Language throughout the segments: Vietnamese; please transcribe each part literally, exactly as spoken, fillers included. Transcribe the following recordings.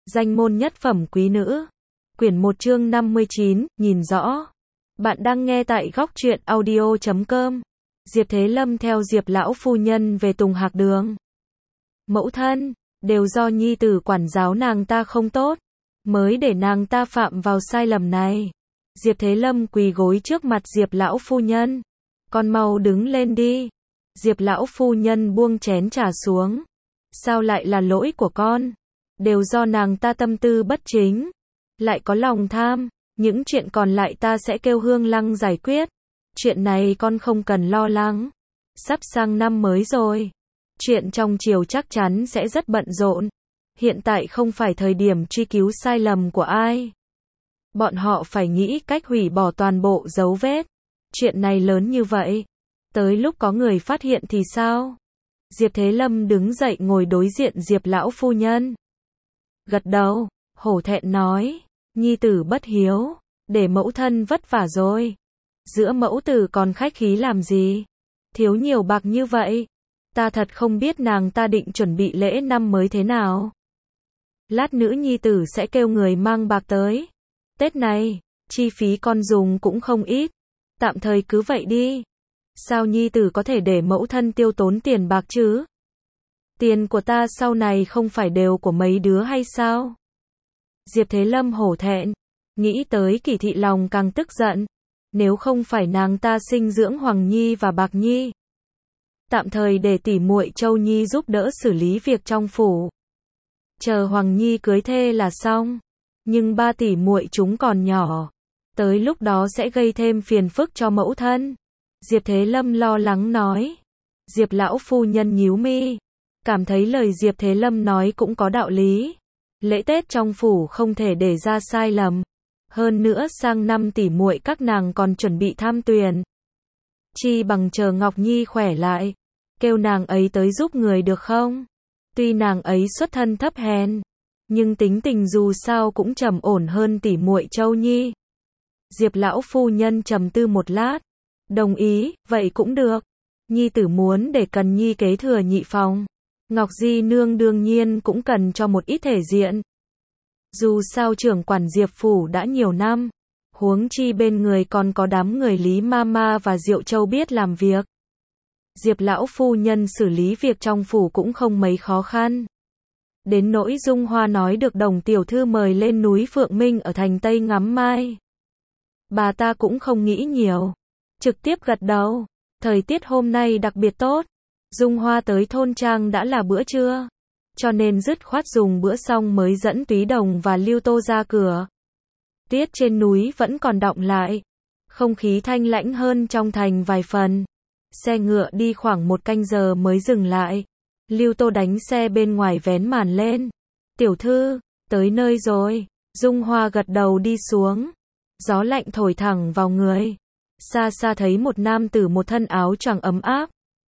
Danh môn nhất phẩm quý nữ. Quyển một chương năm mươi chín, nhìn rõ. Bạn đang nghe tại góc truyện audio chấm com. Diệp Thế Lâm theo Diệp lão phu nhân về Tùng Hạc Đường. Mẫu thân, đều do nhi tử quản giáo nàng ta không tốt, mới để nàng ta phạm vào sai lầm này. Diệp Thế Lâm quỳ gối trước mặt Diệp lão phu nhân. Con mau đứng lên đi. Diệp lão phu nhân buông chén trà xuống. Sao lại là lỗi của con? Đều do nàng ta tâm tư bất chính, lại có lòng tham, những chuyện còn lại ta sẽ kêu Hương Lăng giải quyết. Chuyện này con không cần lo lắng. Sắp sang năm mới rồi, chuyện trong triều chắc chắn sẽ rất bận rộn. Hiện tại không phải thời điểm truy cứu sai lầm của ai. Bọn họ phải nghĩ cách hủy bỏ toàn bộ dấu vết. Chuyện này lớn như vậy, tới lúc có người phát hiện thì sao? Diệp Thế Lâm đứng dậy ngồi đối diện Diệp lão phu nhân. Gật đầu, hổ thẹn nói, nhi tử bất hiếu, để mẫu thân vất vả rồi. Giữa mẫu tử còn khách khí làm gì? Thiếu nhiều bạc như vậy, ta thật không biết nàng ta định chuẩn bị lễ năm mới thế nào. Lát nữa nhi tử sẽ kêu người mang bạc tới. Tết này, chi phí con dùng cũng không ít, tạm thời cứ vậy đi. Sao nhi tử có thể để mẫu thân tiêu tốn tiền bạc chứ? Tiền của ta sau này không phải đều của mấy đứa hay sao? Diệp Thế Lâm hổ thẹn, nghĩ tới Kỳ Thị lòng càng tức giận. Nếu không phải nàng ta sinh dưỡng Hoàng Nhi và Bạc Nhi, tạm thời để tỷ muội Châu Nhi giúp đỡ xử lý việc trong phủ. Chờ Hoàng Nhi cưới thê là xong. Nhưng ba tỷ muội chúng còn nhỏ, tới lúc đó sẽ gây thêm phiền phức cho mẫu thân. Diệp Thế Lâm lo lắng nói. Diệp lão phu nhân nhíu mi, cảm thấy lời Diệp Thế Lâm nói cũng có đạo lý. Lễ Tết trong phủ không thể để ra sai lầm. Hơn nữa sang năm tỷ muội các nàng còn chuẩn bị tham tuyển. Chi bằng chờ Ngọc Nhi khỏe lại, kêu nàng ấy tới giúp người được không? Tuy nàng ấy xuất thân thấp hèn, nhưng tính tình dù sao cũng trầm ổn hơn tỷ muội Châu Nhi. Diệp lão phu nhân trầm tư một lát, đồng ý, vậy cũng được. Nhi tử muốn để Cần Nhi kế thừa nhị phòng, Ngọc Di nương đương nhiên cũng cần cho một ít thể diện. Dù sao trưởng quản Diệp phủ đã nhiều năm, huống chi bên người còn có đám người Lý Mama và Diệu Châu biết làm việc. Diệp lão phu nhân xử lý việc trong phủ cũng không mấy khó khăn. Đến nỗi Dung Hoa nói được Đồng tiểu thư mời lên núi Phượng Minh ở thành Tây ngắm mai, bà ta cũng không nghĩ nhiều, trực tiếp gật đầu. Thời tiết hôm nay đặc biệt tốt, Dung Hoa tới thôn trang đã là bữa trưa, cho nên dứt khoát dùng bữa xong mới dẫn Túy Đồng và Lưu Tô ra cửa. Tiết trên núi vẫn còn đọng lại, không khí thanh lãnh hơn trong thành vài phần. Xe ngựa đi khoảng một canh giờ mới dừng lại. Lưu Tô đánh xe bên ngoài vén màn lên. Tiểu thư, tới nơi rồi. Dung Hoa gật đầu đi xuống. Gió lạnh thổi thẳng vào người. Xa xa thấy một nam tử một thân áo choàng ấm áp.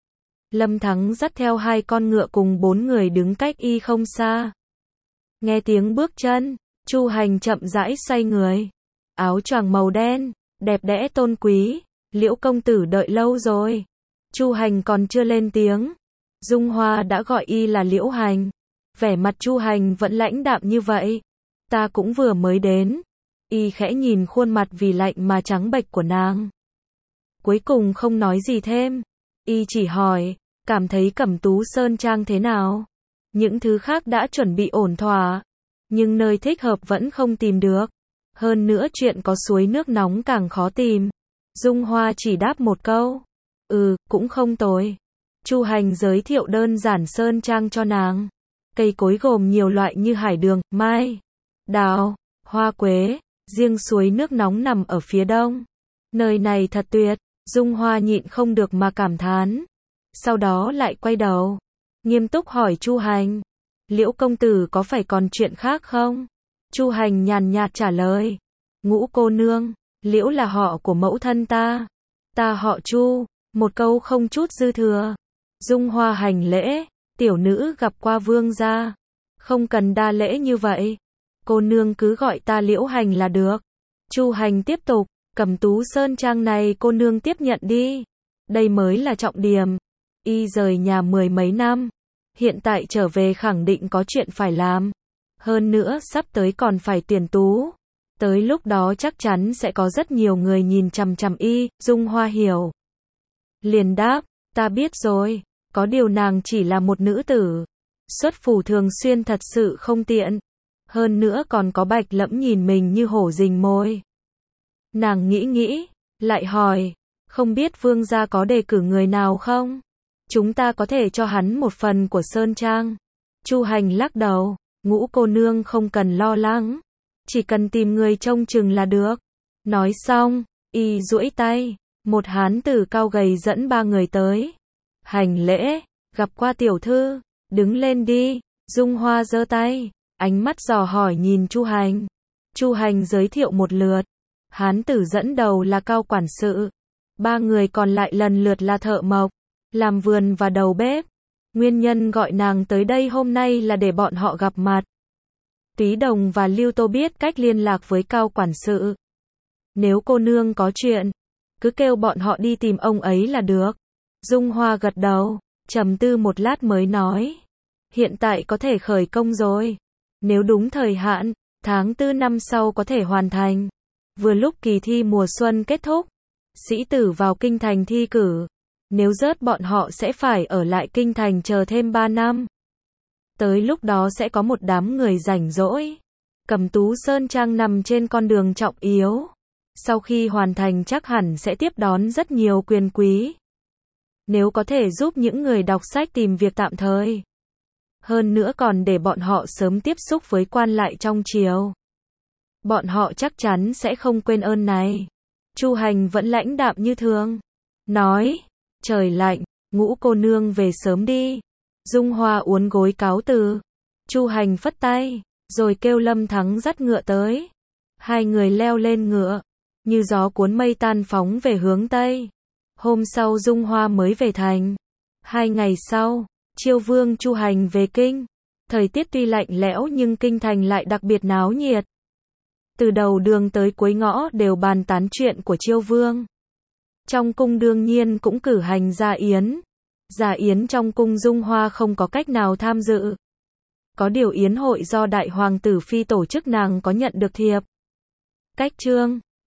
Lâm Thắng dắt theo hai con ngựa cùng bốn người đứng cách y không xa. Nghe tiếng bước chân, Chu Hành chậm rãi xoay người. Áo choàng màu đen, đẹp đẽ tôn quý. Liễu công tử đợi lâu rồi. Chu Hành còn chưa lên tiếng, Dung Hoa đã gọi y là Liễu Hành. Vẻ mặt Chu Hành vẫn lãnh đạm như vậy. Ta cũng vừa mới đến. Y khẽ nhìn khuôn mặt vì lạnh mà trắng bệch của nàng. Cuối cùng không nói gì thêm. Y chỉ hỏi, cảm thấy Cẩm Tú Sơn Trang thế nào? Những thứ khác đã chuẩn bị ổn thỏa, nhưng nơi thích hợp vẫn không tìm được. Hơn nữa chuyện có suối nước nóng càng khó tìm. Dung Hoa chỉ đáp một câu, ừ, cũng không tồi. Chu Hành giới thiệu đơn giản Sơn Trang cho nàng. Cây cối gồm nhiều loại như hải đường, mai, đào, hoa quế. Riêng suối nước nóng nằm ở phía đông. Nơi này thật tuyệt. Dung Hoa nhịn không được mà cảm thán. Sau đó lại quay đầu, nghiêm túc hỏi Chu Hành, Liễu công tử có phải còn chuyện khác không? Chu Hành nhàn nhạt trả lời, Ngũ cô nương, Liễu là họ của mẫu thân ta. Ta họ Chu. Một câu không chút dư thừa. Dung Hoa hành lễ, tiểu nữ gặp qua vương gia. Không cần đa lễ như vậy. Cô nương cứ gọi ta Liễu Hành là được. Chu Hành tiếp tục, Cẩm Tú Sơn Trang này cô nương tiếp nhận đi. Đây mới là trọng điểm. Y rời nhà mười mấy năm, hiện tại trở về khẳng định có chuyện phải làm. Hơn nữa sắp tới còn phải tuyển tú. Tới lúc đó chắc chắn sẽ có rất nhiều người nhìn chằm chằm y, Dung Hoa hiểu. Liền đáp, ta biết rồi, có điều nàng chỉ là một nữ tử. Xuất phủ thường xuyên thật sự không tiện. Hơn nữa còn có Bạch Lẫm nhìn mình như hổ rình mồi. Nàng nghĩ nghĩ, lại hỏi, không biết vương gia có đề cử người nào không? Chúng ta có thể cho hắn một phần của Sơn Trang. Chu Hành lắc đầu, Ngũ cô nương không cần lo lắng. Chỉ cần tìm người trông chừng là được. Nói xong, y duỗi tay, một hán tử cao gầy dẫn ba người tới. Hành lễ, gặp qua tiểu thư, đứng lên đi. Dung Hoa giơ tay, ánh mắt dò hỏi nhìn Chu Hành. Chu Hành giới thiệu một lượt. Hán tử dẫn đầu là Cao quản sự. Ba người còn lại lần lượt là thợ mộc, làm vườn và đầu bếp. Nguyên nhân gọi nàng tới đây hôm nay là để bọn họ gặp mặt. Túy Đồng và Lưu Tô biết cách liên lạc với Cao quản sự. Nếu cô nương có chuyện, cứ kêu bọn họ đi tìm ông ấy là được. Dung Hoa gật đầu, trầm tư một lát mới nói. Hiện tại có thể khởi công rồi. Nếu đúng thời hạn, tháng tư năm sau có thể hoàn thành. Vừa lúc kỳ thi mùa xuân kết thúc, sĩ tử vào kinh thành thi cử. Nếu rớt bọn họ sẽ phải ở lại kinh thành chờ thêm ba năm. Tới lúc đó sẽ có một đám người rảnh rỗi. Cẩm Tú Sơn Trang nằm trên con đường trọng yếu. Sau khi hoàn thành chắc hẳn sẽ tiếp đón rất nhiều quyền quý. Nếu có thể giúp những người đọc sách tìm việc tạm thời. Hơn nữa còn để bọn họ sớm tiếp xúc với quan lại trong triều. Bọn họ chắc chắn sẽ không quên ơn này. Chu Hành vẫn lãnh đạm như thường. Nói, trời lạnh, Ngũ cô nương về sớm đi. Dung Hoa uốn gối cáo từ. Chu Hành phất tay, rồi kêu Lâm Thắng dắt ngựa tới. Hai người leo lên ngựa, như gió cuốn mây tan phóng về hướng Tây. Hôm sau Dung Hoa mới về thành. Hai ngày sau, Chiêu Vương Chu Hành về kinh. Thời tiết tuy lạnh lẽo nhưng kinh thành lại đặc biệt náo nhiệt. Từ đầu đường tới cuối ngõ đều bàn tán chuyện của Chiêu Vương. Trong cung đương nhiên cũng cử hành gia yến. Gia yến trong cung Dung Hoa không có cách nào tham dự. Có điều yến hội do đại hoàng tử phi tổ chức nàng có nhận được thiệp. Cách chương